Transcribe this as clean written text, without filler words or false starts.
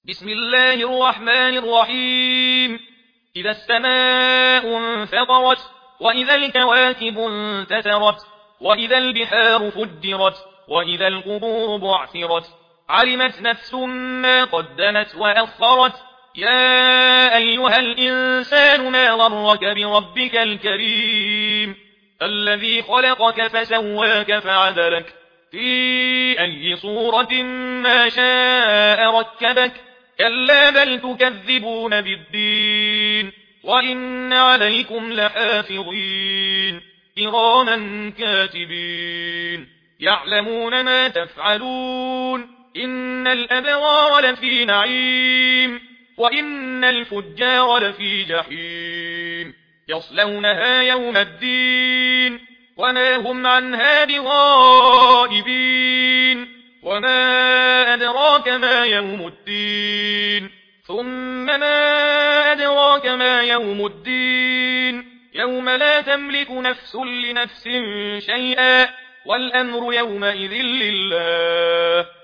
بسم الله الرحمن الرحيم. إذا السماء انفطرت وإذا الكواكب انتثرت وإذا البحار فجرت وإذا القبور بعثرت علمت نفس ما قدمت وأخرت. يا أيها الإنسان ما غرك بربك الكريم الذي خلقك فسواك فعدلك في أي صورة ما شاء ركبك. كلا بل تكذبون بالدين وإن عليكم لحافظين كراما كاتبين يعلمون ما تفعلون. إن الأبرار لفي نعيم وإن الفجار لفي جحيم يصلونها يوم الدين وما هم عنها بغائبين. وما أدراك ما يوم الدين ثم ما أدراك ما يوم الدين يوم لا تملك نفس لنفس شيئا والأمر يومئذ لله.